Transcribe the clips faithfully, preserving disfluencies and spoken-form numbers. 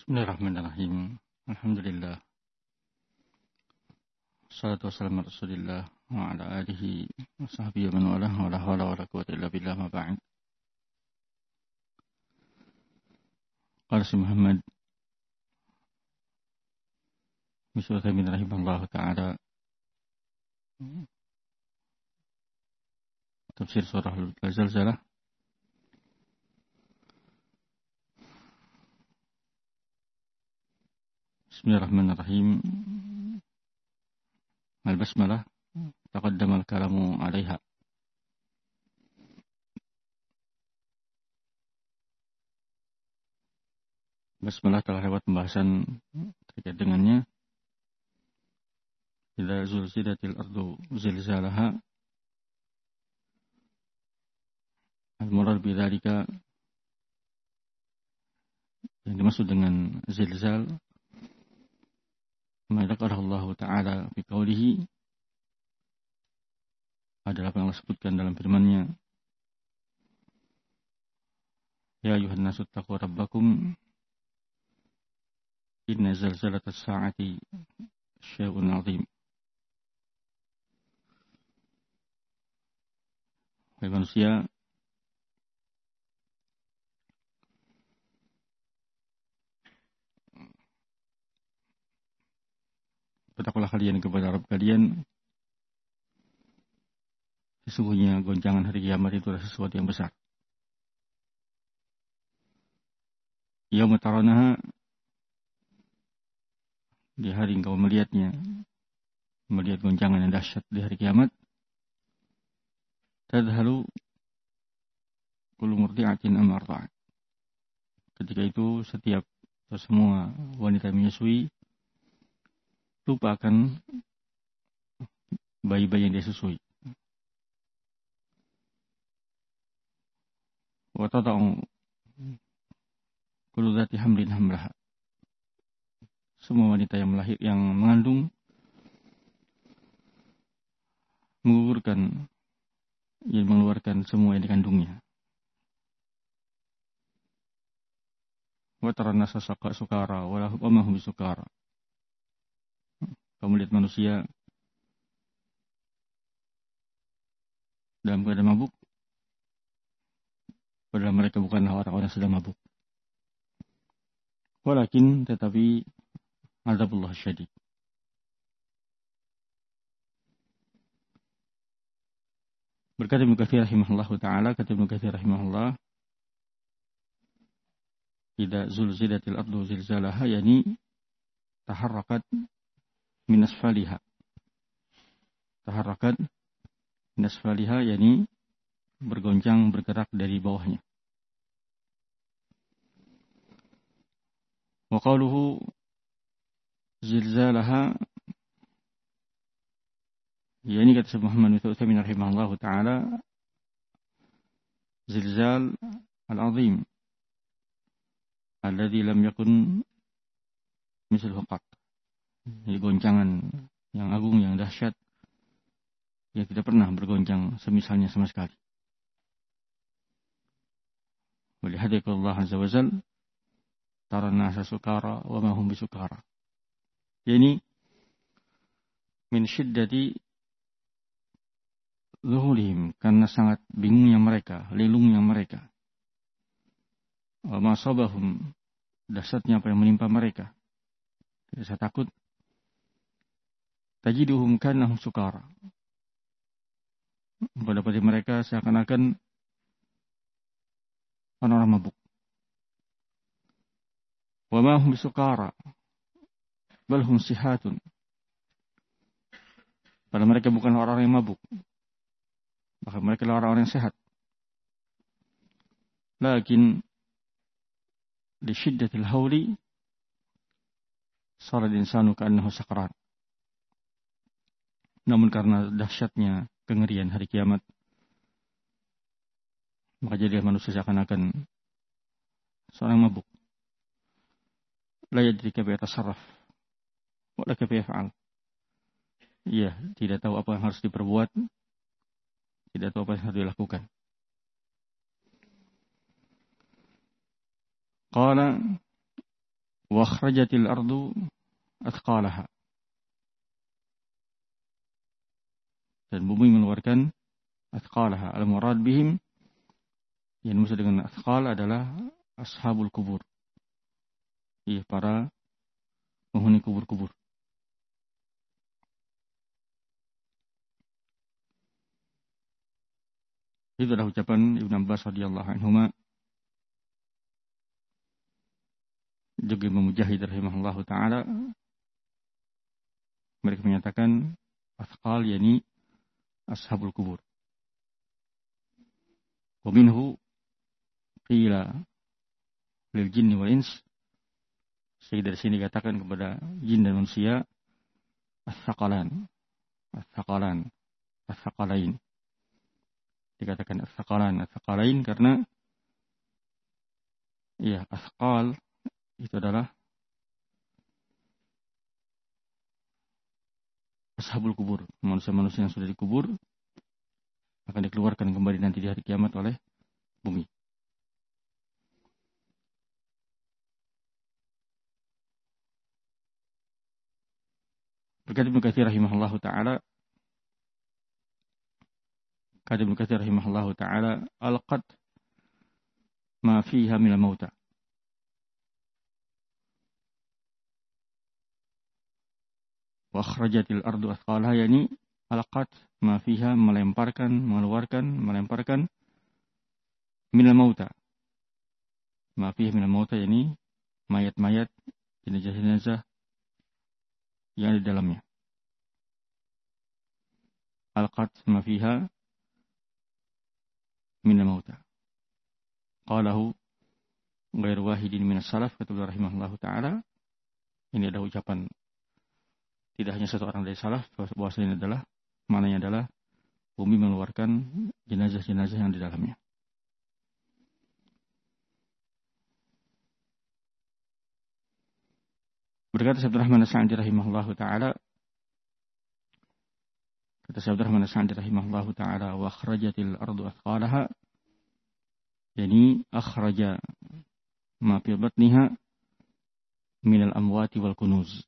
Bismillahirrahmanirrahim. Alhamdulillah. Salatu wassalamu ala Rasulillah wa ala alihi wa sahbihi wa man walah wa la hawla wa la quwwata illa billah ma ba'd. Qala Syekh Muhammad bin Sulaiman rahimahullah ta'ala tafsir surah Al-Zalzalah Bismillahirrahmanirrahim. Al-Basmalah taqaddama al-kalamu 'alaiha. Basmalah telah lewat pembahasan terkait dengannya. Idza zulzilatil ardu zilzalaha. Al-murad bidzalika, yang dimaksud dengan zilzal maka Allah Ta'ala fi qawlihi adalah apa yang Allah sebutkan dalam firman-Nya, ya ayuhan nasu taqu rabbakum inna zalzalatas sa'ati syai'un 'azim. Wahai manusia, bertakwalah kalian kepada Rabb kalian. Sesungguhnya goncangan hari kiamat itu adalah sesuatu yang besar. Yauma taranaha, di hari engkau melihatnya, melihat goncangan yang dahsyat di hari kiamat. Tadhalu kullu murdi'atin amma arda'at. Ketika itu setiap atau semua wanita menyusui lupa akan bayi-bayi yang dia susui. Wa tada'u kullu dzati hamlin hamlaha. Semua wanita yang melahir yang mengandung menggugurkan, yang mengeluarkan semua yang dikandungnya. Wa taran nasa sukara wa ma hum bisukara. Kamu lihat manusia dalam keadaan mabuk, padahal mereka bukanlah orang-orang yang sedang mabuk. Walakin tetapi azabullah syadid. Berkata Ibnu Katsir rahimahullah ta'ala, kata Ibnu Katsir rahimahullah, idza zulzilatil ardu zilzalaha, yani taharrakat min asfaliha. Taharrakat min asfaliha, yani bergoncang, bergerak dari bawahnya. Wa qawluhu zilzalaha, yani kata Syekh Muhammad bin Utsaimin rahimahullah ta'ala, zilzal al-azim alladzi lam yakun misluhu qat. Jadi goncangan yang agung, yang dahsyat, yang tidak pernah bergoncang semisalnya sama sekali. Walihadika Allah azza wa jalla taran nasa sukara wa ma hum bisukara. Yani min syiddati zuhulihim, karena sangat bingungnya mereka, lelungnya mereka. Wa ma sabahum, dahsyatnya apa yang menimpa mereka. Tidak usah takut. Tajiduhum kannahum sukara. Mendapati mereka seakan-akan orang-orang mabuk. Wa ma hum bisukara bal hum sihatun. Padahal mereka bukan orang-orang yang mabuk, bahkan mereka adalah orang-orang yang sehat. Lakin li syiddatil hauli sara al-insanu ka'annahu sakarat. Namun karena dahsyatnya kengerian hari kiamat, maka jadilah manusia seakan-akan seorang mabuk. La yadri kaifa yatasarraf wa la kaifa yaf'al. Ia tidak tahu apa yang harus diperbuat, tidak tahu apa yang harus dilakukan. Qala wa akhrajatil ardu athqalaha. Dan bumi mengeluarkan athqalaha. Al-murad bihim, yang maksud dengan athqal adalah ashabul kubur. Iya, para penghuni kubur-kubur. Itu adalah ucapan Ibnu Abbas radhiyallahu anhuma. Juga Imam Mujahid rahimahullahu taala, mereka menyatakan athqal yani ashabul kubur. Wa minhu qila lil jinni wal ins. Sehingga dari sini dikatakan kepada jin dan manusia as-saqalan, as-saqalan, as-saqalain. Dikatakan as-saqalan, as-saqalain karena ya, asqal itu adalah ashabul kubur, manusia-manusia yang sudah dikubur akan dikeluarkan kembali nanti di hari kiamat oleh bumi. Berkata Ibnu Katsir rahimahullahu taala, kata Ibnu Katsir rahimahullahu taala, alqat ma fiha min al-mauta. Wa akhrajatil ardu athqalaha, yani alqat ma fiha, melemparkan, mengeluarkan, melemparkan minal mauta. Ma fiha minal mauta, yani mayat-mayat, jenazah-jenazah yang ada di dalamnya. Alqat ma fiha minal mauta. Qalahu ghairu wahidin minas salaf, kata beliau rahimahullahu taala. Ini adalah ucapan tidak hanya satu orang dari salaf, bahwasanya adalah maknanya adalah bumi mengeluarkan jenazah-jenazah yang di dalamnya. Berkata Syekh Abdurrahman As-Sa'di rahimahullahu taala, kata Syekh Abdurrahman As-Sa'di rahimahullahu taala, wa akhrajatil ardu athqalaha, yani akhraja ma fi batniha minal amwati wal kunuz.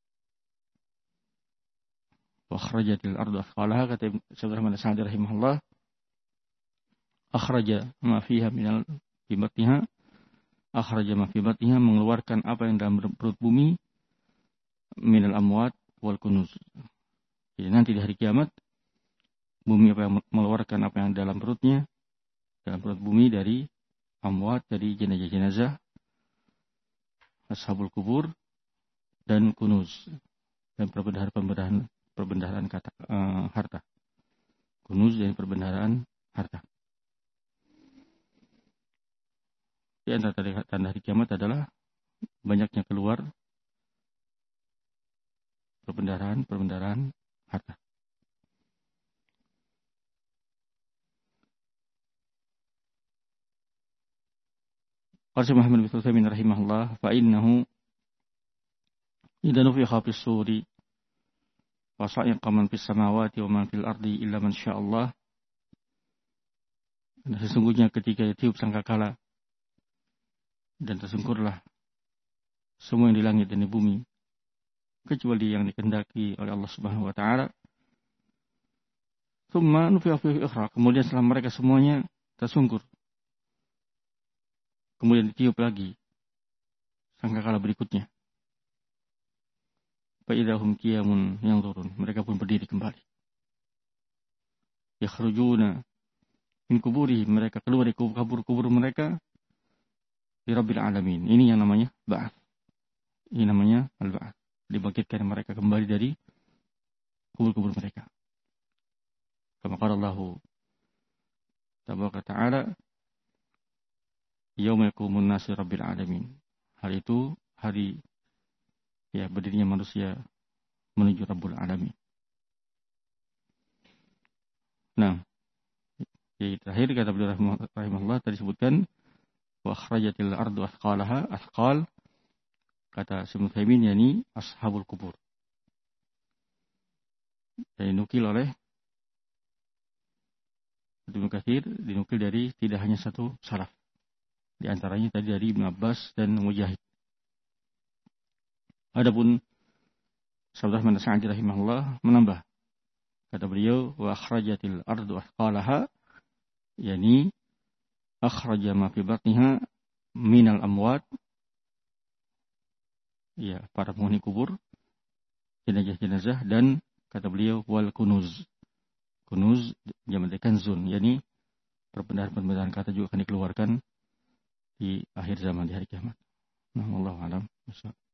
Wa akhrajatil ardu athqalaha, kata Syekh Abdurrahman As-Sa'di rahimahullah, akhraja ma fiha minal fi batniha, akhraja ma fi batniha, mengeluarkan apa yang dalam perut bumi, minal amwat wal kunuz. Jadi nanti di hari kiamat bumi apa yang mengeluarkan apa yang dalam perutnya, dalam perut bumi dari amwat, dari jenazah-jenazah, ashabul kubur, dan kunuz, dan perbendaharaan-perbendaharaan perbendaharaan kata uh, harta. Kunuz dan perbendaharaan harta. Di antara tanda hari kiamat adalah banyaknya keluar perbendaharaan-perbendaharaan harta. Qala Syekh Muhammad bin Utsaimin rahimahullah, fa innahu idza nufikha fis suri wa sa'iqa man fis samawati wa man fil ardi illa man sya'allah. Dan sesungguhnya ketika tiup sangkakala dan tersungkurlah semua yang di langit dan di bumi kecuali yang dikehendaki oleh Allah Subhanahu wa taala. Tsumma nufikha fihi ukhra, kemudian setelah mereka semuanya tersungkur, kemudian ditiup lagi sangkakala berikutnya. Fa idahum qiyamun yanzurun, mereka pun berdiri kembali. Yakhrujuna min kuburihim, mereka keluar dari kubur-kubur mereka, di Rabbil Alamin. Ini yang namanya ba'ats. Ini namanya al-ba'ats. Dibangkitkan mereka kembali dari kubur-kubur mereka. Kama qala Allah tabaraka ta'ala, yauma yaqumun nasu Rabbil Alamin. Hari itu hari ya berdirinya manusia menuju Rabbul Alamin. Nah, jadi terakhir kata beliau rahimahullah tadi sebutkan wa akhrajatil ardu athqalaha, athqal kata Syekh Utsaimin yakni ashabul kubur. Dan dinukil oleh Ibnu Katsir, dinukil dari tidak hanya satu salaf. Di antaranya tadi dari Ibnu Abbas dan Mujahid. Adapun Syaikhul Ahmad As-Sa'di rahimahullah menambah. Kata beliau, wa akhrajatil ardu ahqalaha, yakni akhraja ma fi batniha minal amwat, ya, para penghuni kubur, jenazah-jenazah, dan kata beliau wal kunuz. Kunuz jamak kanzun, yakni perbendaharaan-perbendaharaan kata juga akan dikeluarkan di akhir zaman, di hari kiamat. Nah, wallahu a'lam.